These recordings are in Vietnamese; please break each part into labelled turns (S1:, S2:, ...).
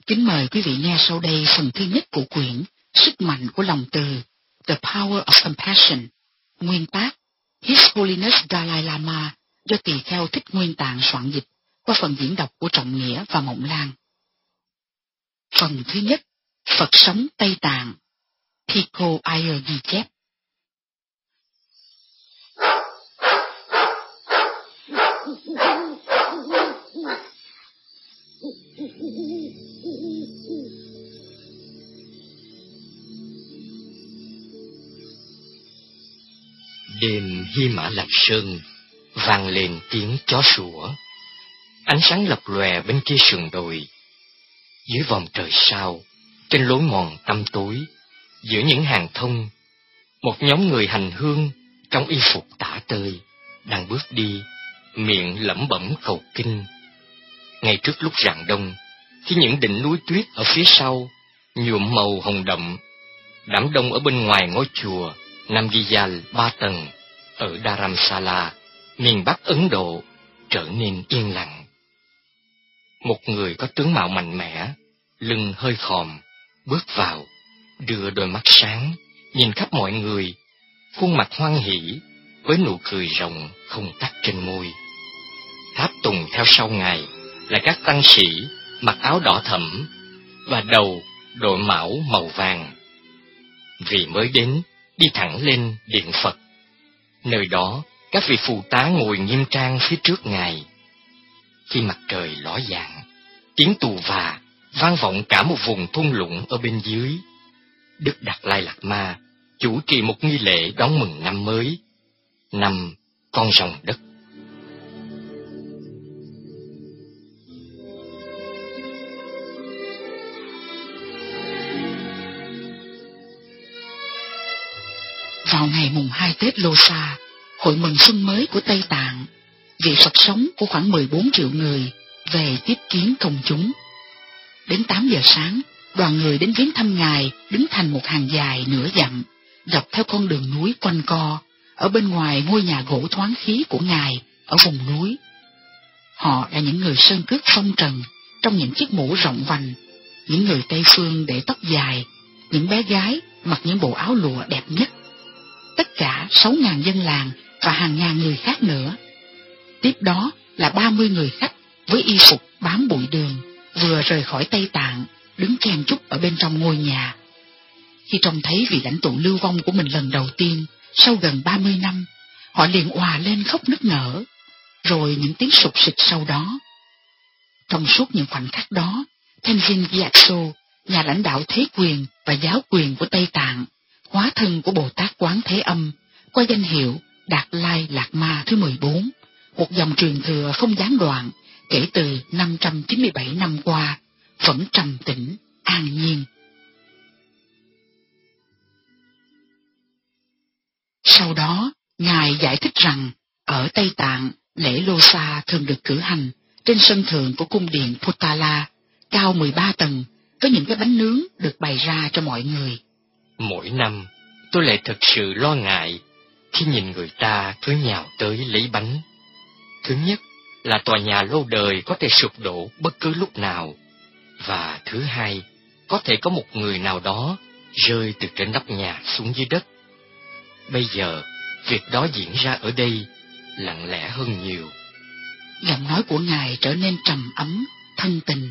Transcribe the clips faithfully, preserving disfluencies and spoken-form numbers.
S1: Kính mời quý vị nghe sau đây phần thứ nhất của quyển Sức mạnh của lòng từ, The Power of Compassion, nguyên tác His Holiness Dalai Lama, do tỳ kheo Thích Nguyên Tạng soạn dịch, qua phần diễn đọc của Trọng Nghĩa và Mộng Lan. Phần thứ nhất, Phật sống Tây Tạng, Pico Iyer ghi chép.
S2: Đêm Hy Mã Lạp Sơn vang lên tiếng chó sủa, ánh sáng lập lòe bên kia sườn đồi. Dưới vòm trời sao, trên lối mòn tăm tối, giữa những hàng thông, một nhóm người hành hương trong y phục tả tơi đang bước đi, miệng lẩm bẩm cầu kinh. Ngay trước lúc rạng đông, khi những đỉnh núi tuyết ở phía sau nhuộm màu hồng đậm, đám đông ở bên ngoài ngôi chùa Namgyal ba tầng ở Dharamsala, miền Bắc Ấn Độ, trở nên yên lặng. Một người có tướng mạo mạnh mẽ, lưng hơi khòm, bước vào, đưa đôi mắt sáng, nhìn khắp mọi người, khuôn mặt hoan hỉ, với nụ cười rộng không tắt trên môi. Tháp tùng theo sau ngài là các tăng sĩ mặc áo đỏ thẫm và đầu đội mão màu vàng. Vì mới đến, đi thẳng lên điện Phật. Nơi đó, các vị phù tá ngồi nghiêm trang phía trước ngài. Khi mặt trời ló dạng, tiếng tù và vang vọng cả một vùng thung lũng ở bên dưới. Đức Đạt Lai Lạt Ma chủ trì một nghi lễ đón mừng năm mới, năm con rồng đất.
S1: Vào ngày mùng hai Tết Lô Sa, hội mừng xuân mới của Tây Tạng, vị Phật sống của khoảng mười bốn triệu người về tiếp kiến công chúng. Đến tám giờ sáng, đoàn người đến viếng thăm ngài đứng thành một hàng dài nửa dặm, dọc theo con đường núi quanh co, ở bên ngoài ngôi nhà gỗ thoáng khí của ngài ở vùng núi. Họ là những người sơn cước phong trần, trong những chiếc mũ rộng vành, những người Tây phương để tóc dài, những bé gái mặc những bộ áo lụa đẹp nhất. Tất cả sáu ngàn dân làng và hàng ngàn người khác nữa. Tiếp đó là ba mươi người khách với y phục bám bụi đường, vừa rời khỏi Tây Tạng, đứng chen chúc ở bên trong ngôi nhà. Khi trông thấy vị lãnh tụ lưu vong của mình lần đầu tiên, sau gần ba mươi năm, họ liền òa lên khóc nức nở, rồi những tiếng sụp sịt sau đó. Trong suốt những khoảnh khắc đó, Tenzin Gyatso, nhà lãnh đạo thế quyền và giáo quyền của Tây Tạng, hóa thân của Bồ Tát Quán Thế Âm, qua danh hiệu Đạt Lai Lạt Ma thứ mười bốn, một dòng truyền thừa không gián đoạn kể từ năm trăm chín mươi bảy năm qua, vẫn trầm tĩnh, an nhiên. Sau đó, ngài giải thích rằng, ở Tây Tạng, lễ Lô Sa thường được cử hành trên sân thượng của cung điện Potala, cao mười ba tầng, với những cái bánh nướng được bày ra cho mọi người.
S2: Mỗi năm, tôi lại thật sự lo ngại khi nhìn người ta cứ nhào tới lấy bánh. Thứ nhất là tòa nhà lâu đời có thể sụp đổ bất cứ lúc nào, và thứ hai, có thể có một người nào đó rơi từ trên nóc nhà xuống dưới đất. Bây giờ, việc đó diễn ra ở đây lặng lẽ hơn nhiều.
S1: Giọng nói của ngài trở nên trầm ấm, thân tình.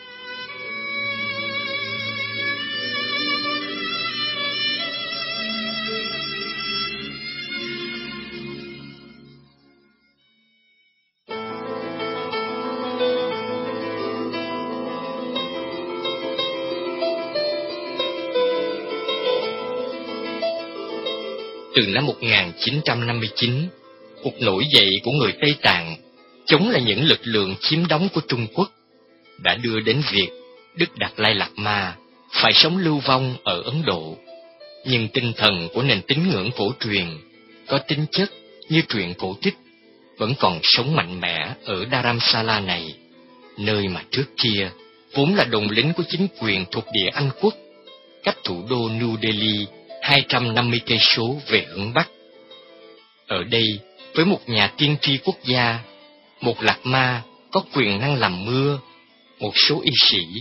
S2: Từ năm một nghìn chín trăm năm mươi chín, cuộc nổi dậy của người Tây Tạng chống lại những lực lượng chiếm đóng của Trung Quốc đã đưa đến việc Đức Đạt Lai Lạt Ma phải sống lưu vong ở Ấn Độ. Nhưng tinh thần của nền tín ngưỡng cổ truyền có tính chất như truyện cổ tích vẫn còn sống mạnh mẽ ở Dharamsala này, nơi mà trước kia vốn là đồn lính của chính quyền thuộc địa Anh quốc, cách thủ đô New Delhi hai trăm năm mươi cây số về hướng Bắc. Ở đây, với một nhà tiên tri quốc gia, một Lạt Ma có quyền năng làm mưa, một số y sĩ,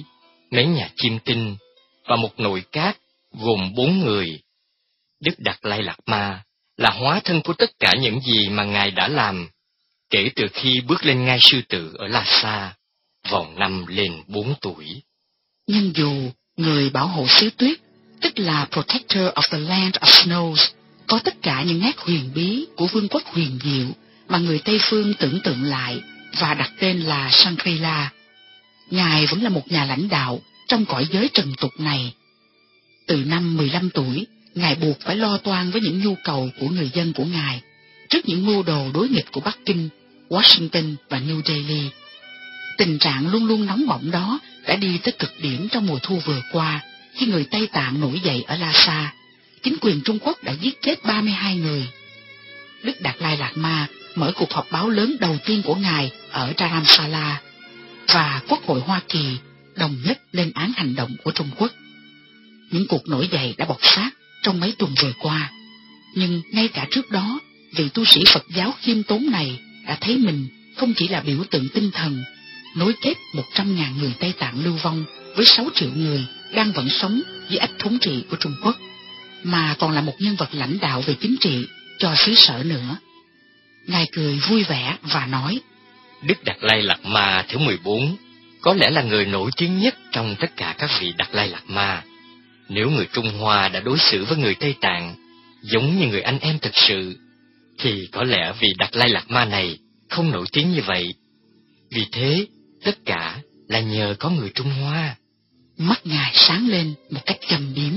S2: mấy nhà chiêm tinh và một nội các gồm bốn người. Đức Đạt Lai Lạt Ma là hóa thân của tất cả những gì mà Ngài đã làm kể từ khi bước lên ngai sư tử ở Lhasa vào năm lên bốn tuổi.
S1: Nhưng dù người bảo hộ xứ tuyết, tức là Protector of the Land of Snows, có tất cả những nét huyền bí của vương quốc huyền diệu mà người Tây Phương tưởng tượng lại và đặt tên là Shangri-La, Ngài vẫn là một nhà lãnh đạo trong cõi giới trần tục này. Từ năm mười lăm tuổi, Ngài buộc phải lo toan với những nhu cầu của người dân của Ngài, trước những mưu đồ đối nghịch của Bắc Kinh, Washington và New Delhi. Tình trạng luôn luôn nóng bỏng đó đã đi tới cực điểm trong mùa thu vừa qua, khi người Tây Tạng nổi dậy ở Lhasa. Chính quyền Trung Quốc đã giết chết ba mươi hai người. Đức Đạt Lai Lạt Ma mở cuộc họp báo lớn đầu tiên của Ngài ở Dharamsala, và Quốc hội Hoa Kỳ đồng nhất lên án hành động của Trung Quốc. Những cuộc nổi dậy đã bộc phát trong mấy tuần vừa qua, nhưng ngay cả trước đó, vị tu sĩ Phật giáo khiêm tốn này đã thấy mình không chỉ là biểu tượng tinh thần, nối kết một trăm ngàn người Tây Tạng lưu vong với sáu triệu người đang vẫn sống dưới ách thống trị của Trung Quốc, mà còn là một nhân vật lãnh đạo về chính trị cho xứ sở nữa. Ngài cười vui vẻ và nói:
S2: Đức Đạt Lai Lạt Ma thứ mười bốn có lẽ là người nổi tiếng nhất trong tất cả các vị Đạt Lai Lạt Ma. Nếu người Trung Hoa đã đối xử với người Tây Tạng giống như người anh em thực sự, thì có lẽ vị Đạt Lai Lạt Ma này không nổi tiếng như vậy. Vì thế, tất cả là nhờ có người Trung Hoa.
S1: Mắt Ngài sáng lên một cách trầm biếm.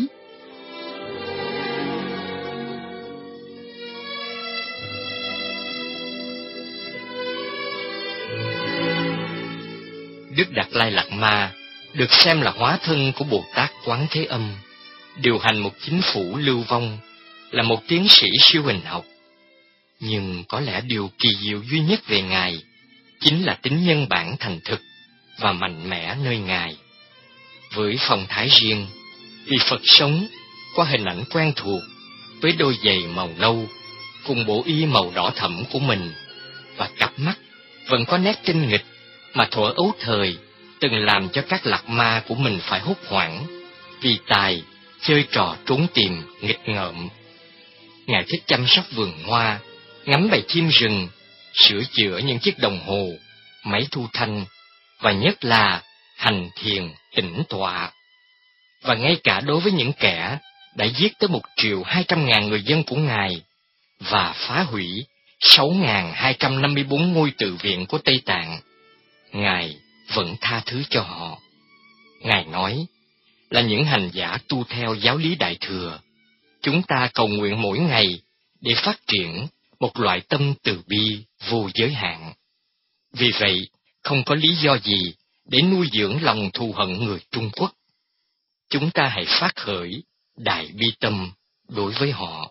S2: Đức Đạt Lai Lạt Ma được xem là hóa thân của Bồ Tát Quán Thế Âm, điều hành một chính phủ lưu vong, là một tiến sĩ siêu hình học. Nhưng có lẽ điều kỳ diệu duy nhất về Ngài chính là tính nhân bản thành thực và mạnh mẽ nơi Ngài. Với phong thái riêng, vị Phật sống qua hình ảnh quen thuộc, với đôi giày màu nâu cùng bộ y màu đỏ thẫm của mình, và cặp mắt vẫn có nét tinh nghịch mà thuở ấu thời từng làm cho các lạc ma của mình phải hốt hoảng vì tài chơi trò trốn tìm nghịch ngợm. Ngài thích chăm sóc vườn hoa, ngắm bầy chim rừng, sửa chữa những chiếc đồng hồ, máy thu thanh, và nhất là hành thiền tĩnh tọa. Và ngay cả đối với những kẻ đã giết tới một triệu hai trăm ngàn người dân của Ngài và phá hủy sáu ngàn hai trăm năm mươi bốn ngôi tự viện của Tây Tạng, Ngài vẫn tha thứ cho họ. Ngài nói là những hành giả tu theo giáo lý Đại Thừa, chúng ta cầu nguyện mỗi ngày để phát triển một loại tâm từ bi vô giới hạn. Vì vậy, không có lý do gì để nuôi dưỡng lòng thù hận người Trung Quốc. Chúng ta hãy phát khởi đại bi tâm đối với họ.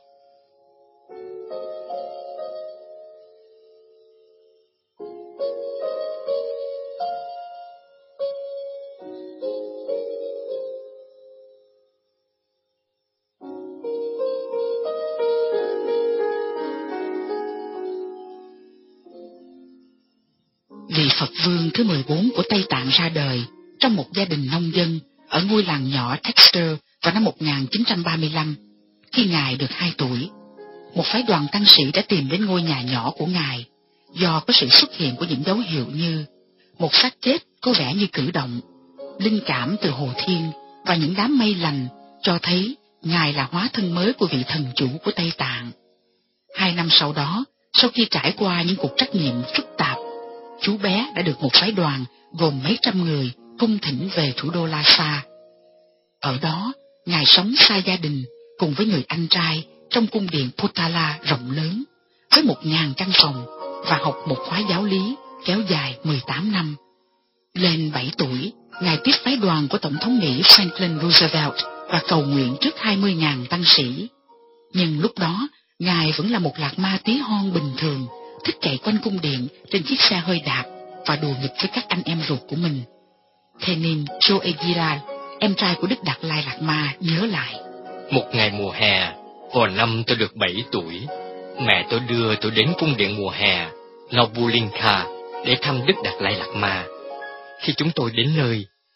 S1: Vị Phật Vương thứ mười bốn của Tây Tạng ra đời trong một gia đình nông dân ở ngôi làng nhỏ Texter vào năm một nghìn chín trăm ba mươi lăm, khi Ngài được hai tuổi. Một phái đoàn tăng sĩ đã tìm đến ngôi nhà nhỏ của Ngài do có sự xuất hiện của những dấu hiệu như một xác chết có vẻ như cử động, linh cảm từ Hồ Thiên và những đám mây lành cho thấy Ngài là hóa thân mới của vị thần chủ của Tây Tạng. Hai năm sau đó, sau khi trải qua những cuộc trắc nghiệm phức tạp, chú bé đã được một phái đoàn gồm mấy trăm người cung thỉnh về thủ đô Lhasa. Ở đó, Ngài sống xa gia đình cùng với người anh trai trong cung điện Potala rộng lớn, với một ngàn căn phòng, và học một khóa giáo lý kéo dài mười tám năm. Lên bảy tuổi, Ngài tiếp phái đoàn của Tổng thống Mỹ Franklin Roosevelt và cầu nguyện trước hai mươi ngàn tăng sĩ. Nhưng lúc đó, Ngài vẫn là một lạc ma tí hon bình thường, thích chạy quanh cung điện trên chiếc xe hơi đạp và đùa nghịch với các anh em ruột của mình. Thế nên Joe em trai của Đức Đạt Lai Lạt Ma, nhớ lại:
S2: Một ngày mùa hè, vào năm tôi được bảy tuổi, mẹ tôi đưa tôi đến cung điện mùa hè Nobulinka để thăm Đức Đạt Lai Lạt Ma. Khi chúng tôi đến nơi,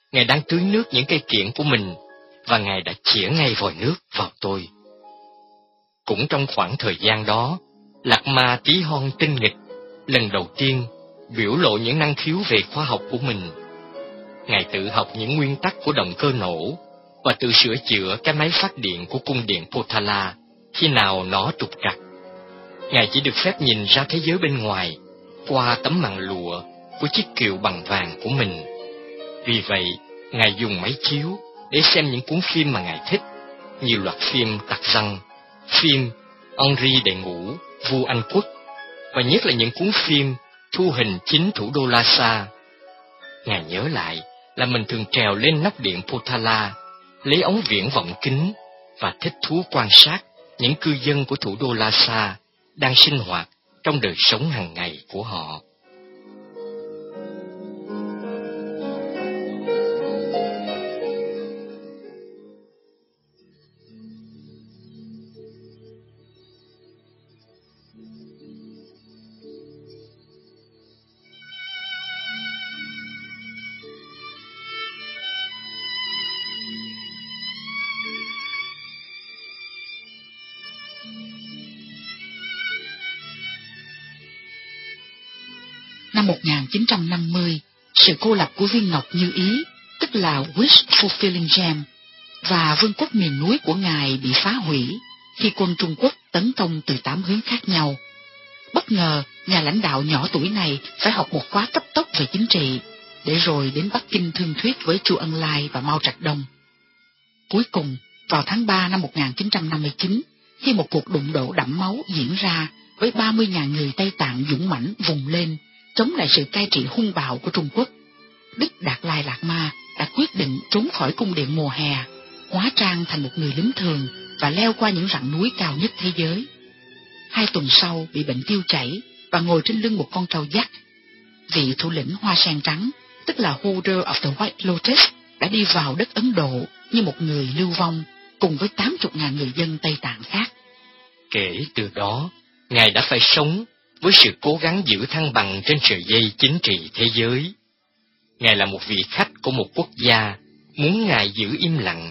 S2: Ngài đang tưới nước những cây kiểng của mình, và Ngài đã chĩa ngay vòi nước vào tôi. Cũng trong khoảng thời gian đó, Lạc Ma tí hon tinh nghịch lần đầu tiên biểu lộ những năng khiếu về khoa học của mình. Ngài tự học những nguyên tắc của động cơ nổ và tự sửa chữa cái máy phát điện của cung điện Potala khi nào nó trục trặc. Ngài chỉ được phép nhìn ra thế giới bên ngoài qua tấm màn lụa của chiếc kiệu bằng vàng của mình. Vì vậy, Ngài dùng máy chiếu để xem những cuốn phim mà Ngài thích, như loạt phim Tặc Răng, phim Henri Đệ Ngũ, vua Anh Quốc, và nhất là những cuốn phim thu hình chính thủ đô Lhasa. Ngài nhớ lại là mình thường trèo lên nóc điện Potala, lấy ống viễn vọng kính và thích thú quan sát những cư dân của thủ đô Lhasa đang sinh hoạt trong đời sống hàng ngày của họ.
S1: Năm một nghìn chín trăm năm mươi, sự cô lập của viên ngọc như ý, tức là Wish Fulfilling Gem, và vương quốc miền núi của Ngài bị phá hủy khi quân Trung Quốc tấn công từ tám hướng khác nhau. Bất ngờ, nhà lãnh đạo nhỏ tuổi này phải học một khóa cấp tốc về chính trị, để rồi đến Bắc Kinh thương thuyết với Chu Ân Lai và Mao Trạch Đông. Cuối cùng, vào tháng ba năm một nghìn chín trăm năm mươi chín, khi một cuộc đụng độ đẫm máu diễn ra với ba mươi nghìn người Tây Tạng dũng mãnh vùng lên, chống lại sự cai trị hung bạo của Trung Quốc, Đức Đạt Lai Lạt Ma đã quyết định trốn khỏi cung điện mùa hè, hóa trang thành một người lính thường và leo qua những rặng núi cao nhất thế giới. Hai tuần sau bị bệnh tiêu chảy và ngồi trên lưng một con trâu dắt. Vị thủ lĩnh Hoa Sen Trắng, tức là Holder of the White Lotus, đã đi vào đất Ấn Độ như một người lưu vong cùng với tám mươi nghìn người dân Tây Tạng khác.
S2: Kể từ đó, Ngài đã phải sống với sự cố gắng giữ thăng bằng trên sợi dây chính trị thế giới. Ngài là một vị khách của một quốc gia muốn Ngài giữ im lặng,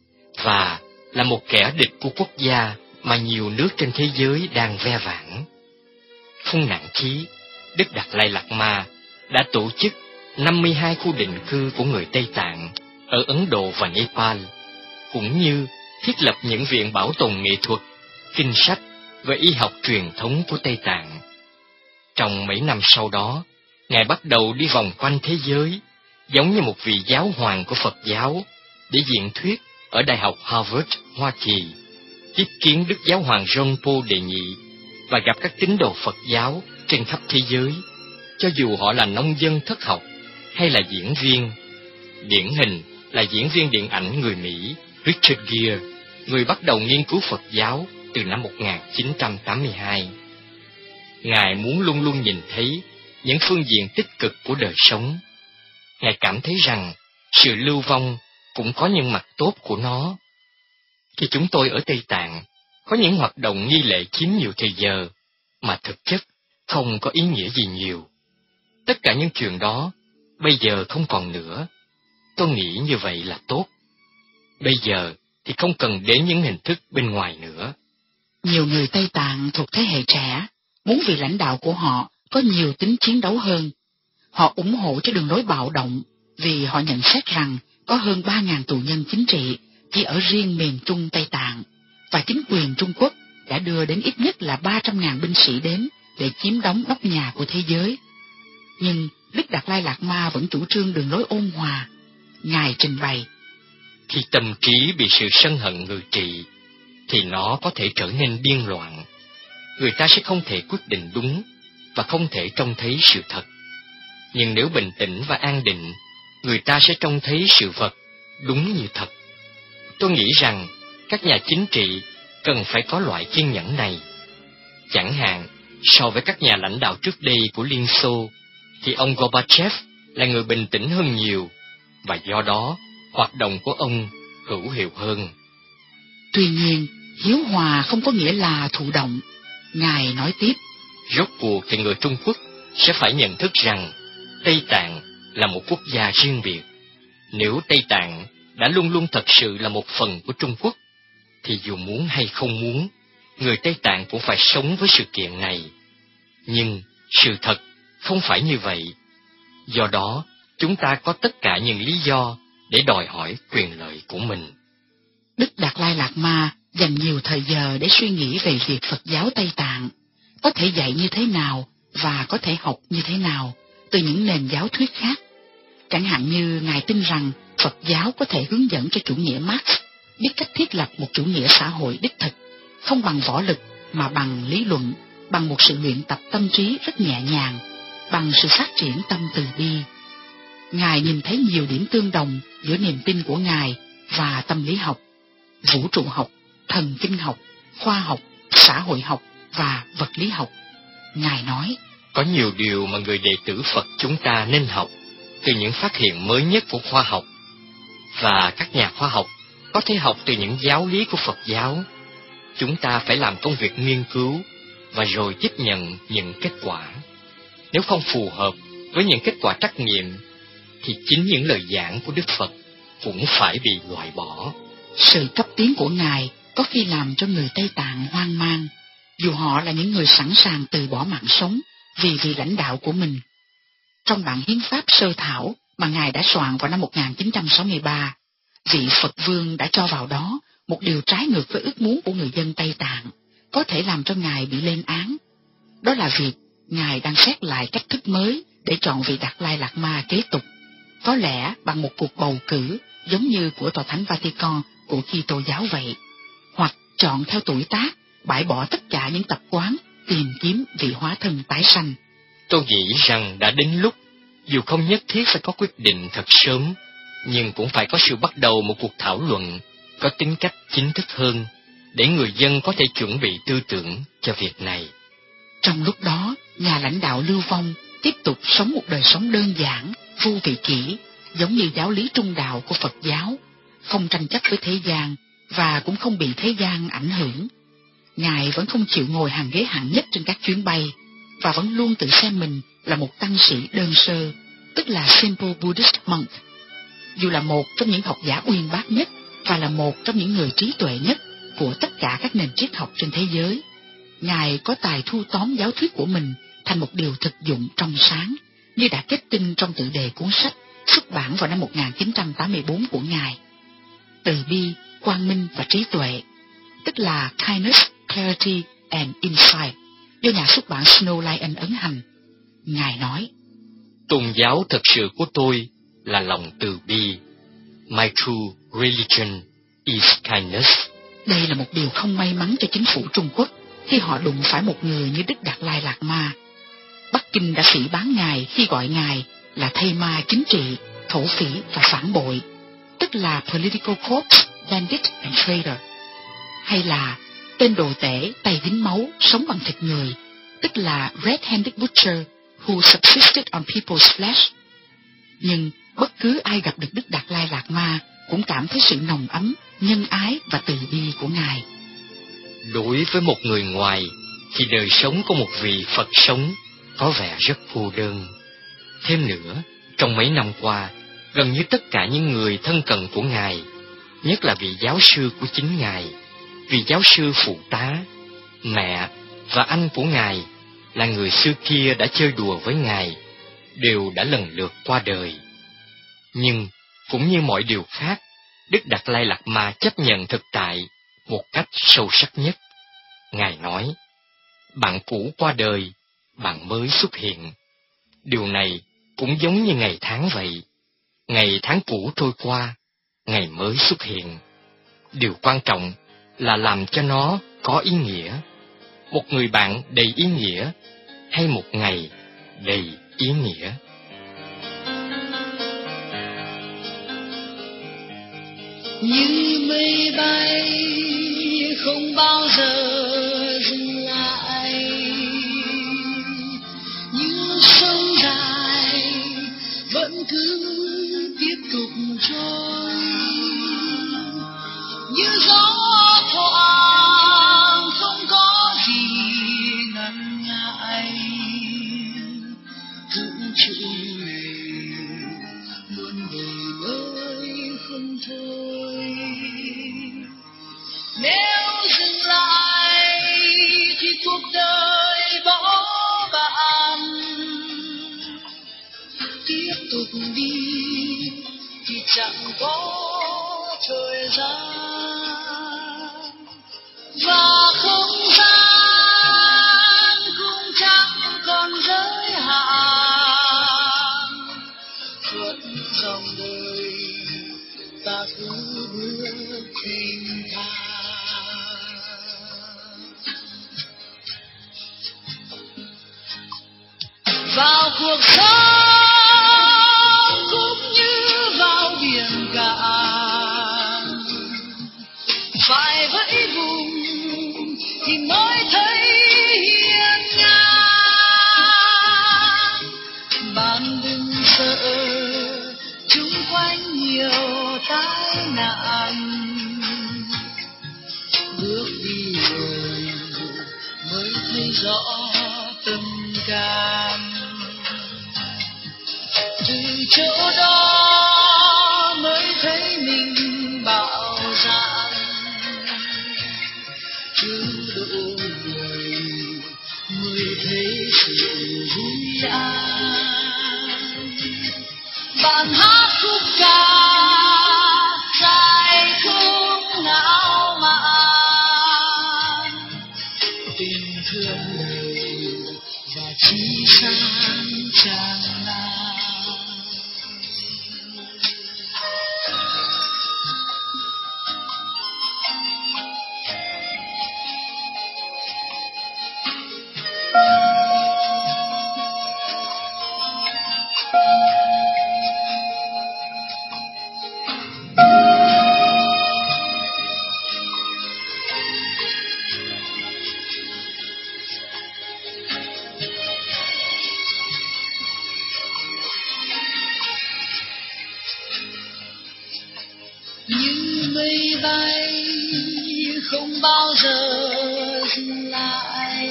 S2: và là một kẻ địch của quốc gia mà nhiều nước trên thế giới đang ve vãn. Phun nặng khí, Đức Đạt Lai Lạt Ma đã tổ chức năm mươi hai khu định cư của người Tây Tạng ở Ấn Độ và Nepal, cũng như thiết lập những viện bảo tồn nghệ thuật, kinh sách và y học truyền thống của Tây Tạng. Trong mấy năm sau đó, Ngài bắt đầu đi vòng quanh thế giới, giống như một vị giáo hoàng của Phật giáo, để diễn thuyết ở Đại học Harvard, Hoa Kỳ, tiếp kiến Đức Giáo hoàng John Paul đệ nhị và gặp các tín đồ Phật giáo trên khắp thế giới, cho dù họ là nông dân thất học hay là diễn viên. Điển hình là diễn viên điện ảnh người Mỹ Richard Gere, người bắt đầu nghiên cứu Phật giáo từ năm một nghìn chín trăm tám mươi hai. Ngài muốn luôn luôn nhìn thấy những phương diện tích cực của đời sống. Ngài cảm thấy rằng sự lưu vong cũng có những mặt tốt của nó. Khi chúng tôi ở Tây Tạng, có những hoạt động nghi lễ chiếm nhiều thời giờ, mà thực chất không có ý nghĩa gì nhiều. Tất cả những chuyện đó bây giờ không còn nữa. Tôi nghĩ như vậy là tốt. Bây giờ thì không cần đến những hình thức bên ngoài nữa.
S1: Nhiều người Tây Tạng thuộc thế hệ trẻ muốn vị lãnh đạo của họ có nhiều tính chiến đấu hơn. Họ ủng hộ cho đường lối bạo động vì họ nhận xét rằng có hơn ba nghìn tù nhân chính trị chỉ ở riêng miền Trung Tây Tạng, và chính quyền Trung Quốc đã đưa đến ít nhất là ba trăm nghìn binh sĩ đến để chiếm đóng nóc nhà của thế giới. Nhưng Đức Đạt Lai Lạt Ma vẫn chủ trương đường lối ôn hòa. Ngài trình bày:
S2: khi tâm trí bị sự sân hận ngự trị, thì nó có thể trở nên điên loạn. Người ta sẽ không thể quyết định đúng và không thể trông thấy sự thật. Nhưng nếu bình tĩnh và an định, người ta sẽ trông thấy sự vật đúng như thật. Tôi nghĩ rằng các nhà chính trị cần phải có loại kiên nhẫn này. Chẳng hạn, so với các nhà lãnh đạo trước đây của Liên Xô, thì ông Gorbachev là người bình tĩnh hơn nhiều, và do đó, hoạt động của ông hữu hiệu hơn.
S1: Tuy nhiên, hiếu hòa không có nghĩa là thụ động. Ngài nói tiếp:
S2: rốt cuộc thì người Trung Quốc sẽ phải nhận thức rằng Tây Tạng là một quốc gia riêng biệt. Nếu Tây Tạng đã luôn luôn thật sự là một phần của Trung Quốc, thì dù muốn hay không muốn, người Tây Tạng cũng phải sống với sự kiện này. Nhưng sự thật không phải như vậy. Do đó, chúng ta có tất cả những lý do để đòi hỏi quyền lợi của mình.
S1: Đức Đạt Lai Lạt Ma dành nhiều thời giờ để suy nghĩ về việc Phật giáo Tây Tạng có thể dạy như thế nào và có thể học như thế nào từ những nền giáo thuyết khác. Chẳng hạn như Ngài tin rằng Phật giáo có thể hướng dẫn cho chủ nghĩa Marx biết cách thiết lập một chủ nghĩa xã hội đích thực, không bằng võ lực mà bằng lý luận, bằng một sự luyện tập tâm trí rất nhẹ nhàng, bằng sự phát triển tâm từ bi. Ngài nhìn thấy nhiều điểm tương đồng giữa niềm tin của Ngài và tâm lý học, vũ trụ học, thần kinh học, khoa học, xã hội học và vật lý học. Ngài nói,
S2: có nhiều điều mà người đệ tử Phật chúng ta nên học từ những phát hiện mới nhất của khoa học, và các nhà khoa học có thể học từ những giáo lý của Phật giáo. Chúng ta phải làm công việc nghiên cứu và rồi tiếp nhận những kết quả. Nếu không phù hợp với những kết quả trắc nghiệm, thì chính những lời giảng của Đức Phật cũng phải bị loại bỏ.
S1: Sự cấp tiến của Ngài có khi làm cho người Tây Tạng hoang mang, dù họ là những người sẵn sàng từ bỏ mạng sống vì vị lãnh đạo của mình. Trong bản hiến pháp sơ thảo mà Ngài đã soạn vào năm một nghìn chín trăm sáu mươi ba, vị Phật Vương đã cho vào đó một điều trái ngược với ước muốn của người dân Tây Tạng, có thể làm cho Ngài bị lên án. Đó là việc Ngài đang xét lại cách thức mới để chọn vị Đạt Lai Lạt Ma kế tục, có lẽ bằng một cuộc bầu cử giống như của Tòa Thánh Vatican của Kitô giáo vậy, hoặc chọn theo tuổi tác, bãi bỏ tất cả những tập quán, tìm kiếm vị hóa thân tái sanh.
S2: Tôi nghĩ rằng đã đến lúc, dù không nhất thiết phải có quyết định thật sớm, nhưng cũng phải có sự bắt đầu một cuộc thảo luận có tính cách chính thức hơn, để người dân có thể chuẩn bị tư tưởng cho việc này.
S1: Trong lúc đó, nhà lãnh đạo lưu vong tiếp tục sống một đời sống đơn giản, vô vị kỷ, giống như giáo lý trung đạo của Phật giáo, không tranh chấp với thế gian và cũng không bị thế gian ảnh hưởng. Ngài vẫn không chịu ngồi hàng ghế hạng nhất trên các chuyến bay, và vẫn luôn tự xem mình là một tăng sĩ đơn sơ, tức là Simple Buddhist Monk. Dù là một trong những học giả uyên bác nhất và là một trong những người trí tuệ nhất của tất cả các nền triết học trên thế giới, Ngài có tài thu tóm giáo thuyết của mình thành một điều thực dụng trong sáng, như đã kết tinh trong tựa đề cuốn sách xuất bản vào năm một nghìn chín trăm tám mươi bốn của Ngài. Từ bi, quang minh và trí tuệ, tức là Kindness, Clarity and Insight, do nhà xuất bản Snow Lion ấn hành. Ngài nói,
S2: tôn giáo thật sự của tôi là lòng từ bi. My true religion is kindness.
S1: Đây là một điều không may mắn cho chính phủ Trung Quốc khi họ đụng phải một người như Đức Đạt Lai Lạt Ma. Bắc Kinh đã phỉ báng Ngài khi gọi Ngài là thây ma chính trị, thổ phỉ và phản bội, tức là political corpse, bandit and traitor, hay là tên đồ tể tay dính máu sống bằng thịt người, tức là red-handed butcher who subsisted on people's flesh. Nhưng bất cứ ai gặp được Đức Đạt Lai Lạt Ma cũng cảm thấy sự nồng ấm, nhân ái và từ bi của Ngài.
S2: Đối với một người ngoài thì đời sống của một vị Phật sống có vẻ rất cô đơn. Thêm nữa, trong mấy năm qua, gần như tất cả những người thân cận của Ngài, nhất là vị giáo sư của chính Ngài, vị giáo sư phụ tá, mẹ và anh của Ngài, là người xưa kia đã chơi đùa với Ngài, đều đã lần lượt qua đời. Nhưng, cũng như mọi điều khác, Đức Đạt Lai Lạt Ma chấp nhận thực tại một cách sâu sắc nhất. Ngài nói, bạn cũ qua đời, bạn mới xuất hiện. Điều này cũng giống như ngày tháng vậy. Ngày tháng cũ trôi qua, ngày mới xuất hiện. Điều quan trọng là làm cho nó có ý nghĩa. Một người bạn đầy ý nghĩa, hay một ngày đầy ý nghĩa.
S3: Như mây bay không bao giờ dừng lại, như sông dài vẫn cứ tiếp tục trôi, như gió thoảng không có gì ngần ngại, vũ trụ này luôn đổi mới. tục đi thì chẳng có thời gian, và không gian cũng chẳng còn giới hạn. Vẫn dòng đời ta cứ bước thênh thang. Vào cuộc sống cũng như vào biển cả, phải vẫy vùng thì mới thấy hiên ngang. Bạn đừng sợ, chung quanh nhiều tai nạn, bước đi rồi mới thấy rõ tâm can. Từ chỗ đó mới thấy mình bạo dạn, cứ độ người mới thấy sự vui an. Bạn hát khúc ca dài khúc ngạo mạn, tình thương đời và chí sáng tràn lan. Như mây bay không bao giờ dừng lại,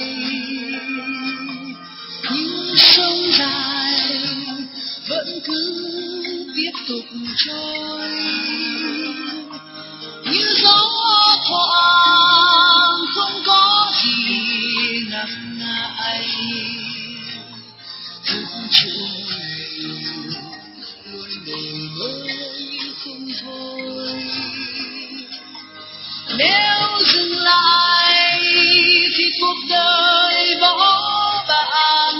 S3: như sông dài vẫn cứ tiếp tục trôi, như gió thoảng không có gì ngần ngại. Vũ trụ này luôn đổi mới không thôi, nếu dừng lại thì cuộc đời bỏ bạn.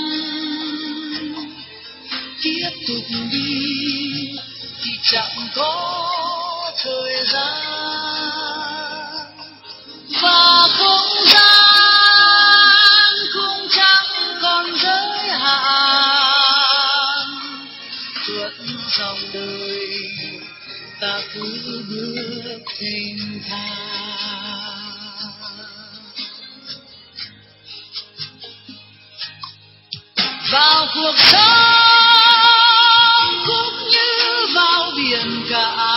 S3: Tiếp tục đi thì chẳng có thời gian, và không gian cũng chẳng còn giới hạn. Tuột dòng đời ta cứ bước thênh thang. Vào cuộc sống cũng như vào biển cả,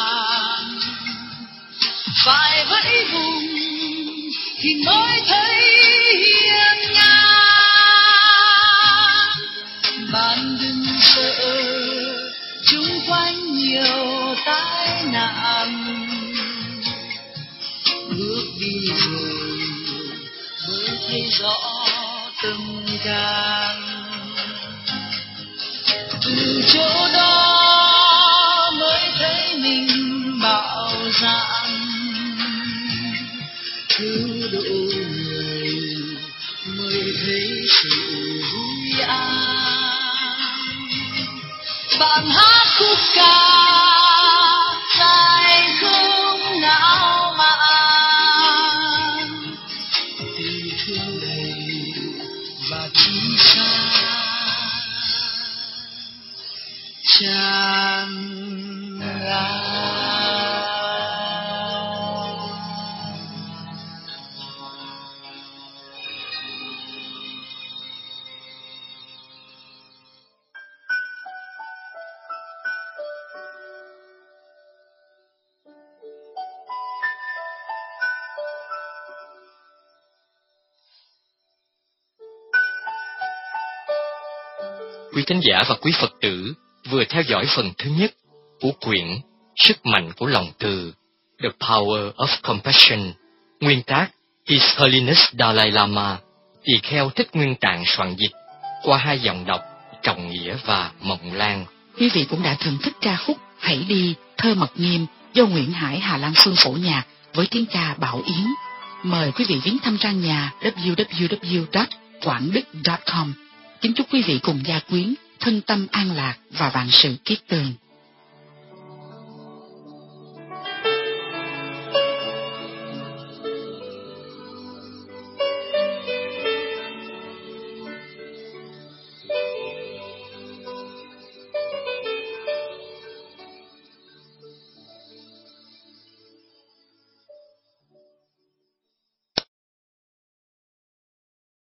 S3: phải vẫy vùng thì mới thấy hiên ngang. Bạn đừng sợ, chung quanh nhiều tai nạn, bước đi rồi mới thấy rõ tâm can. Từ chỗ đó mới thấy mình bạo dạn, cứ độ người mới thấy sự vui an. Bạn hát khúc ca dài khúc ngạo mạn, tình thương đầy và chí sáng tràn lan.
S2: Quý thính giả và quý Phật tử vừa theo dõi phần thứ nhất của quyển Sức mạnh của lòng từ, The Power of Compassion, nguyên tác His Holiness Dalai Lama, tỳ kheo Thích Nguyên Tạng soạn dịch qua hai dòng đọc Trọng Nghĩa và Mộng Lan.
S1: Quý vị cũng đã thưởng thức ca khúc Hãy Đi, thơ Mật Nghiêm do Nguyễn Hải Hà Lan Phương phổ nhạc với tiếng ca Bảo Yến. Mời quý vị viếng thăm trang nhà w w w chấm quảng đức chấm com. Kính chúc quý vị cùng gia quyến thân tâm an lạc và vạn sự kiết tường.